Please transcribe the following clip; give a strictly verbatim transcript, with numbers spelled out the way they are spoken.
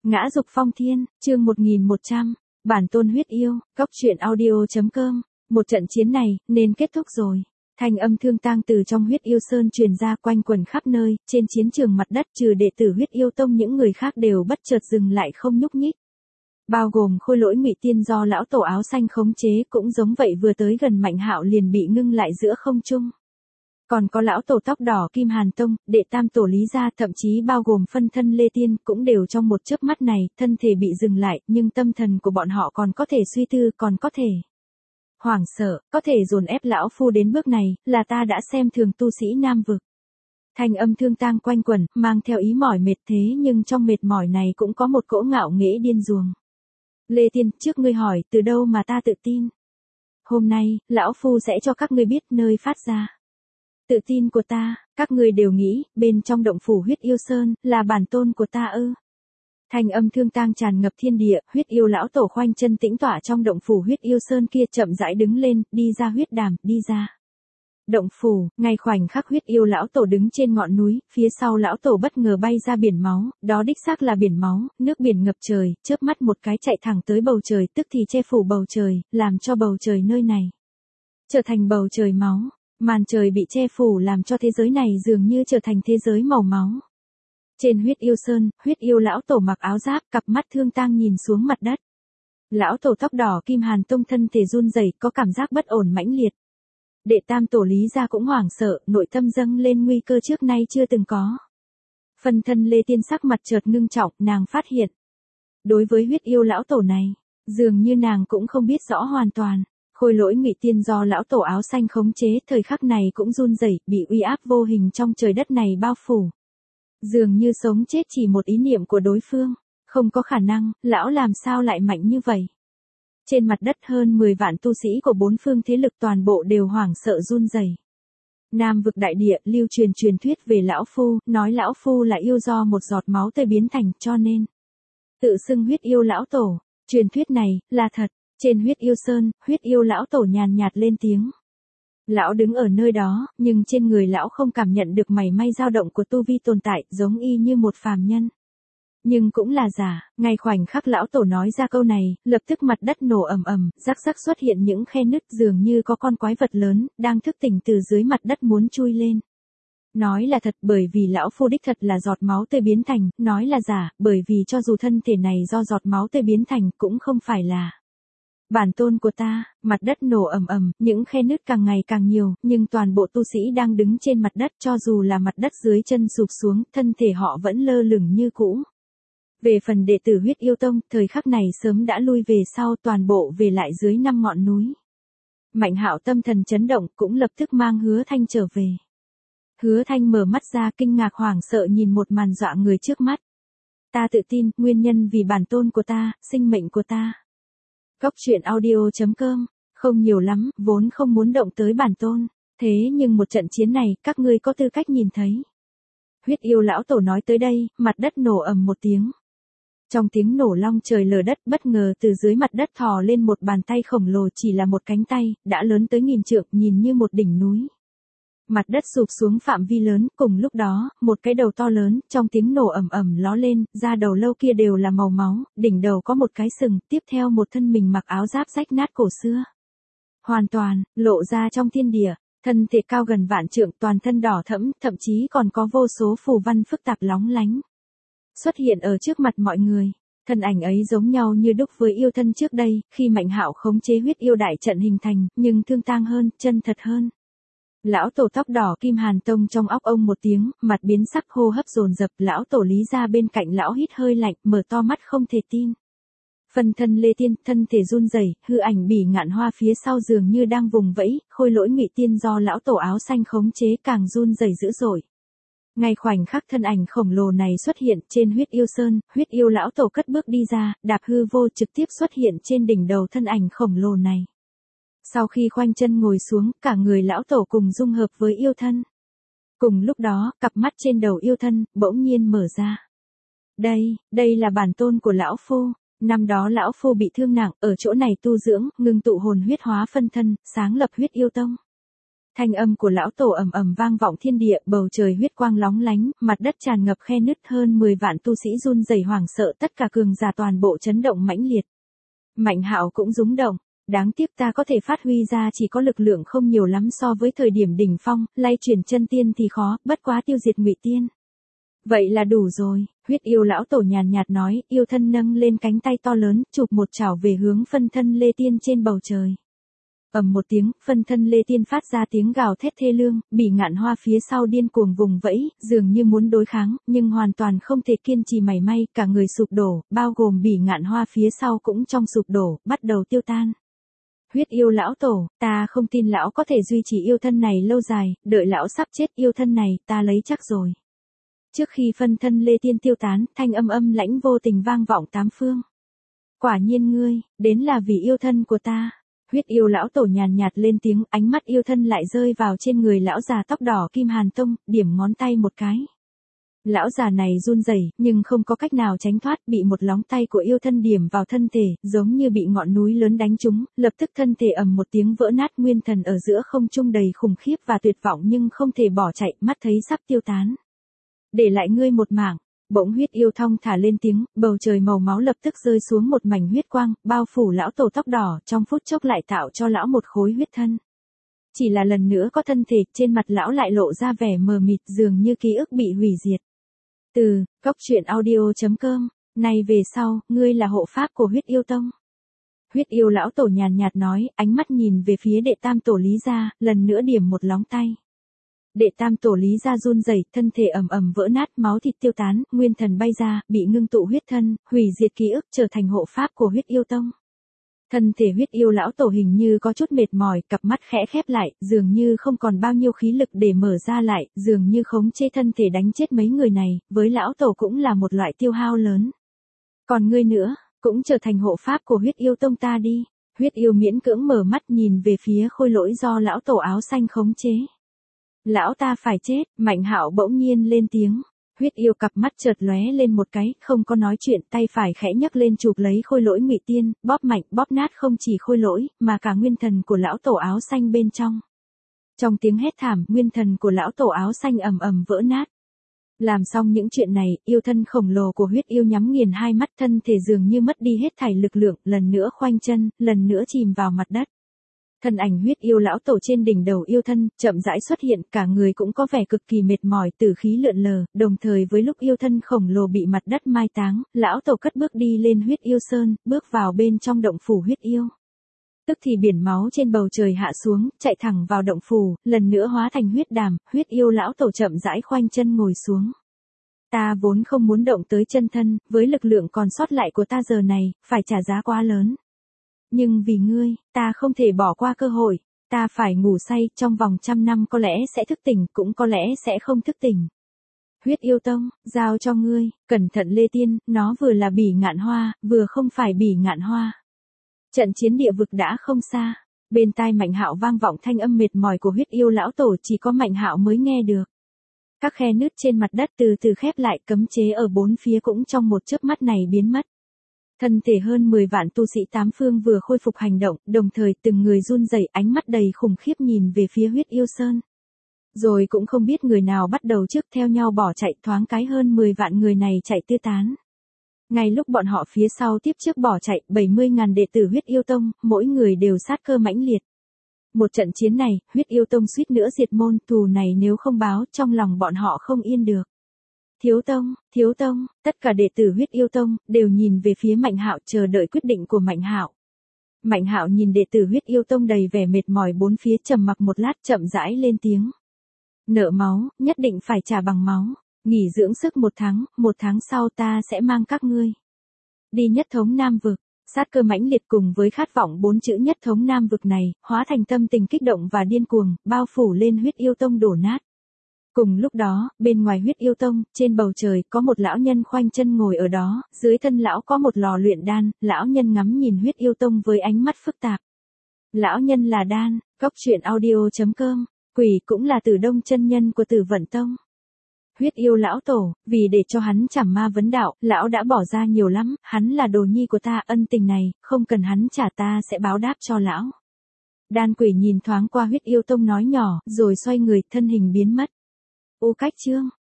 Ngã dục phong thiên, chương một nghìn một trăm, bản tôn huyết yêu, góc truyện audio.com, một trận chiến này, nên kết thúc rồi. Thanh âm thương tang từ trong huyết yêu sơn truyền ra quanh quẩn khắp nơi, trên chiến trường mặt đất trừ đệ tử huyết yêu tông những người khác đều bất chợt dừng lại không nhúc nhích. Bao gồm khôi lỗi ngụy tiên do lão tổ áo xanh khống chế cũng giống vậy, vừa tới gần Mạnh Hạo liền bị ngưng lại giữa không trung. Còn có lão tổ tóc đỏ Kim Hàn Tông, đệ tam tổ Lý Gia, thậm chí bao gồm phân thân Lê Tiên cũng đều trong một chớp mắt này, thân thể bị dừng lại, nhưng tâm thần của bọn họ còn có thể suy tư, còn có thể hoảng sợ, có thể dồn ép lão phu đến bước này, là ta đã xem thường tu sĩ Nam vực. Thanh âm thương tang quanh quẩn, mang theo ý mỏi mệt, thế nhưng trong mệt mỏi này cũng có một cỗ ngạo nghễ điên ruồng. Lê Tiên, trước ngươi hỏi, từ đâu mà ta tự tin? Hôm nay, lão phu sẽ cho các ngươi biết nơi phát ra. Tự tin của ta, các ngươi đều nghĩ, bên trong động phủ huyết yêu sơn, là bản tôn của ta ư. Thanh âm thương tang tràn ngập thiên địa, huyết yêu lão tổ khoanh chân tĩnh tọa trong động phủ huyết yêu sơn kia, chậm rãi đứng lên, đi ra huyết đàm, đi ra. Động phủ, ngay khoảnh khắc huyết yêu lão tổ đứng trên ngọn núi, phía sau lão tổ bất ngờ bay ra biển máu, đó đích xác là biển máu, nước biển ngập trời, chớp mắt một cái chạy thẳng tới bầu trời, tức thì che phủ bầu trời, làm cho bầu trời nơi này trở thành bầu trời máu. Màn trời bị che phủ làm cho thế giới này dường như trở thành thế giới màu máu. Trên huyết yêu sơn, huyết yêu lão tổ mặc áo giáp, cặp mắt thương tang nhìn xuống mặt đất. Lão tổ tóc đỏ Kim Hàn Tông thân thể run rẩy, có cảm giác bất ổn mãnh liệt. Đệ tam tổ Lý Gia cũng hoảng sợ, nội tâm dâng lên nguy cơ trước nay chưa từng có. Phân thân Lê Tiên sắc mặt chợt ngưng trọng, nàng phát hiện. Đối với huyết yêu lão tổ này, dường như nàng cũng không biết rõ hoàn toàn. Khôi lỗi ngụy tiên do lão tổ áo xanh khống chế, thời khắc này cũng run rẩy, bị uy áp vô hình trong trời đất này bao phủ. Dường như sống chết chỉ một ý niệm của đối phương, không có khả năng, lão làm sao lại mạnh như vậy. Trên mặt đất hơn mười vạn tu sĩ của bốn phương thế lực toàn bộ đều hoảng sợ run rẩy. Nam vực đại địa lưu truyền truyền thuyết về lão phu, nói lão phu là yêu do một giọt máu tươi biến thành, cho nên tự xưng huyết yêu lão tổ. Truyền thuyết này là thật. Trên huyết yêu sơn, huyết yêu lão tổ nhàn nhạt lên tiếng. Lão đứng ở nơi đó, nhưng trên người lão không cảm nhận được mảy may dao động của tu vi tồn tại, giống y như một phàm nhân. Nhưng cũng là giả, ngay khoảnh khắc lão tổ nói ra câu này, lập tức mặt đất nổ ầm ầm, rắc rắc xuất hiện những khe nứt, dường như có con quái vật lớn, đang thức tỉnh từ dưới mặt đất muốn chui lên. Nói là thật bởi vì lão phu đích thật là giọt máu tươi biến thành, nói là giả, bởi vì cho dù thân thể này do giọt máu tươi biến thành cũng không phải là bản tôn của ta. Mặt đất nổ ầm ầm, những khe nứt càng ngày càng nhiều, nhưng toàn bộ tu sĩ đang đứng trên mặt đất, cho dù là mặt đất dưới chân sụp xuống, thân thể họ vẫn lơ lửng như cũ. Về phần đệ tử huyết yêu tông, thời khắc này sớm đã lui về sau, toàn bộ về lại dưới năm ngọn núi. Mạnh Hạo tâm thần chấn động, cũng lập tức mang Hứa Thanh trở về. Hứa Thanh mở mắt ra, kinh ngạc hoảng sợ nhìn một màn dọa người trước mắt. Ta tự tin, nguyên nhân vì bản tôn của ta, sinh mệnh của ta. Góc truyện audio.com, không nhiều lắm, vốn không muốn động tới bản tôn, thế nhưng một trận chiến này, các ngươi có tư cách nhìn thấy. Huyết yêu lão tổ nói tới đây, mặt đất nổ ầm một tiếng. Trong tiếng nổ long trời lở đất, bất ngờ từ dưới mặt đất thò lên một bàn tay khổng lồ, chỉ là một cánh tay, đã lớn tới nghìn trượng, nhìn như một đỉnh núi. Mặt đất sụp xuống phạm vi lớn, cùng lúc đó, một cái đầu to lớn, trong tiếng nổ ầm ầm ló lên, da đầu lâu kia đều là màu máu, đỉnh đầu có một cái sừng, tiếp theo một thân mình mặc áo giáp rách nát cổ xưa. Hoàn toàn, lộ ra trong thiên địa, thân thể cao gần vạn trượng, toàn thân đỏ thẫm, thậm chí còn có vô số phù văn phức tạp lóng lánh. Xuất hiện ở trước mặt mọi người, thân ảnh ấy giống nhau như đúc với yêu thân trước đây, khi Mạnh Hạo khống chế huyết yêu đại trận hình thành, nhưng thương tang hơn, chân thật hơn. Lão tổ tóc đỏ Kim Hàn Tông trong óc ông một tiếng, mặt biến sắc, hô hấp dồn dập, lão tổ Lý Gia bên cạnh lão hít hơi lạnh, mở to mắt không thể tin. Phân thân Lê Tiên, thân thể run rẩy, hư ảnh Bỉ Ngạn Hoa phía sau dường như đang vùng vẫy, khôi lỗi ngụy tiên do lão tổ áo xanh khống chế càng run rẩy dữ dội. Ngay khoảnh khắc thân ảnh khổng lồ này xuất hiện trên huyết yêu sơn, huyết yêu lão tổ cất bước đi ra, đạp hư vô trực tiếp xuất hiện trên đỉnh đầu thân ảnh khổng lồ này. Sau khi khoanh chân ngồi xuống, cả người lão tổ cùng dung hợp với yêu thân. Cùng lúc đó, cặp mắt trên đầu yêu thân, bỗng nhiên mở ra. Đây, đây là bản tôn của lão phu. Năm đó lão phu bị thương nặng, ở chỗ này tu dưỡng, ngưng tụ hồn huyết hóa phân thân, sáng lập huyết yêu tông. Thanh âm của lão tổ ầm ầm vang vọng thiên địa, bầu trời huyết quang lóng lánh, mặt đất tràn ngập khe nứt, hơn mười vạn tu sĩ run rẩy hoảng sợ, tất cả cường giả toàn bộ chấn động mãnh liệt. Mạnh Hạo cũng rúng động, đáng tiếc ta có thể phát huy ra chỉ có lực lượng không nhiều lắm so với thời điểm đỉnh phong, lay chuyển chân tiên thì khó, bất quá tiêu diệt Ngụy Tiên. Vậy là đủ rồi, huyết yêu lão tổ nhàn nhạt nói, yêu thân nâng lên cánh tay to lớn, chụp một chảo về hướng phân thân Lê Tiên trên bầu trời. Ầm một tiếng, phân thân Lê Tiên phát ra tiếng gào thét thê lương, Bỉ Ngạn Hoa phía sau điên cuồng vùng vẫy, dường như muốn đối kháng, nhưng hoàn toàn không thể kiên trì mảy may, cả người sụp đổ, bao gồm Bỉ Ngạn Hoa phía sau cũng trong sụp đổ, bắt đầu tiêu tan. Huyết yêu lão tổ, ta không tin lão có thể duy trì yêu thân này lâu dài, đợi lão sắp chết yêu thân này, ta lấy chắc rồi. Trước khi phân thân Lê Tiên tiêu tán, thanh âm âm lãnh vô tình vang vọng tám phương. Quả nhiên ngươi, đến là vì yêu thân của ta. Huyết yêu lão tổ nhàn nhạt lên tiếng, ánh mắt yêu thân lại rơi vào trên người lão già tóc đỏ Kim Hàn Tông, điểm ngón tay một cái. Lão già này run rẩy, nhưng không có cách nào tránh thoát, bị một lóng tay của yêu thân điểm vào thân thể, giống như bị ngọn núi lớn đánh trúng, lập tức thân thể ầm một tiếng vỡ nát, nguyên thần ở giữa không trung đầy khủng khiếp và tuyệt vọng nhưng không thể bỏ chạy, mắt thấy sắp tiêu tán. Để lại ngươi một mảng. Bỗng huyết yêu thong thả lên tiếng, bầu trời màu máu lập tức rơi xuống một mảnh huyết quang, bao phủ lão tổ tóc đỏ, trong phút chốc lại tạo cho lão một khối huyết thân. Chỉ là lần nữa có thân thể, trên mặt lão lại lộ ra vẻ mờ mịt, dường như ký ức bị hủy diệt. Từ, cốc truyện audio chấm com, này về sau, ngươi là hộ pháp của huyết yêu tông. Huyết yêu lão tổ nhàn nhạt nói, ánh mắt nhìn về phía đệ tam tổ Lý Gia, lần nữa điểm một lóng tay. Đệ tam tổ Lý Gia run rẩy, thân thể ầm ầm vỡ nát, máu thịt tiêu tán, nguyên thần bay ra, bị ngưng tụ huyết thân, hủy diệt ký ức, trở thành hộ pháp của huyết yêu tông. Thân thể huyết yêu lão tổ hình như có chút mệt mỏi, cặp mắt khẽ khép lại, dường như không còn bao nhiêu khí lực để mở ra lại, dường như khống chế thân thể đánh chết mấy người này, với lão tổ cũng là một loại tiêu hao lớn. Còn ngươi nữa, cũng trở thành hộ pháp của huyết yêu tông ta đi. Huyết yêu miễn cưỡng mở mắt nhìn về phía khôi lỗi do lão tổ áo xanh khống chế. Lão ta phải chết, Mạnh Hạo bỗng nhiên lên tiếng. Huyết yêu cặp mắt chợt lóe lên một cái, không có nói chuyện, tay phải khẽ nhấc lên chụp lấy khôi lỗi Ngụy Tiên, bóp mạnh, bóp nát không chỉ khôi lỗi, mà cả nguyên thần của lão tổ áo xanh bên trong. Trong tiếng hét thảm, nguyên thần của lão tổ áo xanh ầm ầm vỡ nát. Làm xong những chuyện này, yêu thân khổng lồ của huyết yêu nhắm nghiền hai mắt, thân thể dường như mất đi hết thảy lực lượng, lần nữa khoanh chân, lần nữa chìm vào mặt đất. Thân ảnh huyết yêu lão tổ trên đỉnh đầu yêu thân, chậm rãi xuất hiện, cả người cũng có vẻ cực kỳ mệt mỏi, tử khí lượn lờ, đồng thời với lúc yêu thân khổng lồ bị mặt đất mai táng, lão tổ cất bước đi lên huyết yêu sơn, bước vào bên trong động phủ huyết yêu. Tức thì biển máu trên bầu trời hạ xuống, chạy thẳng vào động phủ, lần nữa hóa thành huyết đàm, huyết yêu lão tổ chậm rãi khoanh chân ngồi xuống. Ta vốn không muốn động tới chân thân, với lực lượng còn sót lại của ta giờ này, phải trả giá quá lớn. Nhưng vì ngươi, ta không thể bỏ qua cơ hội, ta phải ngủ say, trong vòng trăm năm có lẽ sẽ thức tỉnh, cũng có lẽ sẽ không thức tỉnh. Huyết yêu tông, giao cho ngươi, cẩn thận Lê Tiên, nó vừa là Bỉ Ngạn Hoa, vừa không phải Bỉ Ngạn Hoa. Trận chiến địa vực đã không xa, bên tai Mạnh Hạo vang vọng thanh âm mệt mỏi của huyết yêu lão tổ, chỉ có Mạnh Hạo mới nghe được. Các khe nứt trên mặt đất từ từ khép lại, cấm chế ở bốn phía cũng trong một chớp mắt này biến mất. Thân thể hơn mười vạn tu sĩ tám phương vừa khôi phục hành động, đồng thời từng người run rẩy, ánh mắt đầy khủng khiếp nhìn về phía huyết yêu sơn. Rồi cũng không biết người nào bắt đầu trước, theo nhau bỏ chạy, thoáng cái hơn mười vạn người này chạy tứ tán. Ngay lúc bọn họ phía sau tiếp trước bỏ chạy, bảy mươi ngàn đệ tử huyết yêu tông, mỗi người đều sát cơ mãnh liệt. Một trận chiến này, huyết yêu tông suýt nữa diệt môn, thù này nếu không báo, trong lòng bọn họ không yên được. Thiếu tông, thiếu tông, tất cả đệ tử huyết yêu tông, đều nhìn về phía Mạnh Hạo chờ đợi quyết định của Mạnh Hạo. Mạnh Hạo nhìn đệ tử huyết yêu tông đầy vẻ mệt mỏi bốn phía, trầm mặc một lát, chậm rãi lên tiếng. Nợ máu, nhất định phải trả bằng máu, nghỉ dưỡng sức một tháng, một tháng sau ta sẽ mang các ngươi đi nhất thống Nam vực. Sát cơ mãnh liệt cùng với khát vọng bốn chữ nhất thống Nam vực này, hóa thành tâm tình kích động và điên cuồng, bao phủ lên huyết yêu tông đổ nát. Cùng lúc đó, bên ngoài huyết yêu tông, trên bầu trời, có một lão nhân khoanh chân ngồi ở đó, dưới thân lão có một lò luyện đan, lão nhân ngắm nhìn huyết yêu tông với ánh mắt phức tạp. Lão nhân là Đan, cốc truyện audio chấm com, quỷ cũng là Tử Đông chân nhân của Tử Vận Tông. Huyết yêu lão tổ, vì để cho hắn trảm ma vấn đạo, lão đã bỏ ra nhiều lắm, hắn là đồ nhi của ta, ân tình này, không cần hắn trả ta sẽ báo đáp cho lão. Đan Quỷ nhìn thoáng qua Huyết Yêu Tông nói nhỏ, rồi xoay người, thân hình biến mất. Ô Cách Trương,